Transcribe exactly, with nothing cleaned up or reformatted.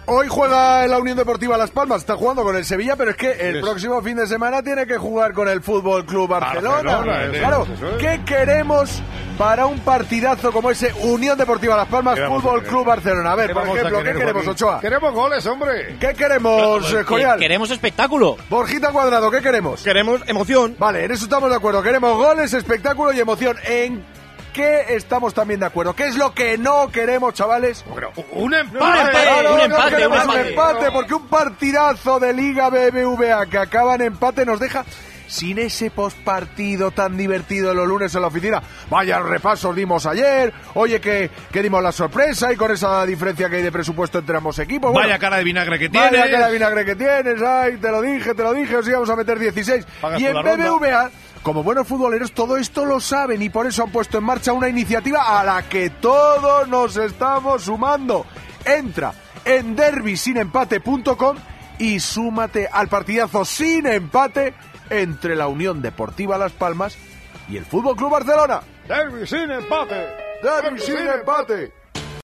Hoy juega la Unión Deportiva Las Palmas, está jugando con el Sevilla, pero es que el es. próximo fin de semana tiene que jugar con el Fútbol Club Barcelona. Barcelona es, claro, eso es. ¿qué queremos para un partidazo como ese Unión Deportiva Las Palmas, Fútbol Club Barcelona? A ver, por ejemplo, ¿qué queremos, Ochoa? Queremos goles, hombre. ¿Qué queremos, Que- Escorial? Queremos espectáculo. Borjita Cuadrado, ¿qué queremos? Queremos emoción. Vale, en eso estamos de acuerdo. Queremos goles, espectáculo y emoción. ¿En qué estamos también de acuerdo? ¿Qué es lo que no queremos, chavales? Bueno, un empate. Claro, un no empate, queremos un un empate. empate, porque un partidazo de Liga B B V A que acaba en empate nos deja sin ese postpartido tan divertido de los lunes en la oficina. Vaya repasos dimos ayer, oye que, que dimos la sorpresa y con esa diferencia que hay de presupuesto entre ambos equipos. Bueno, Vaya cara de vinagre que tienes. vaya cara de vinagre que tienes, ay, te lo dije, te lo dije, os íbamos a meter dieciséis. Pagas Y tú en la B B ronda. V A, como buenos futboleros, todo esto lo saben y por eso han puesto en marcha una iniciativa a la que todos nos estamos sumando. Entra en derby sin empate punto com y súmate al partidazo sin empate entre la Unión Deportiva Las Palmas y el Fútbol Club Barcelona. Derby sin empate. Derby sin empate.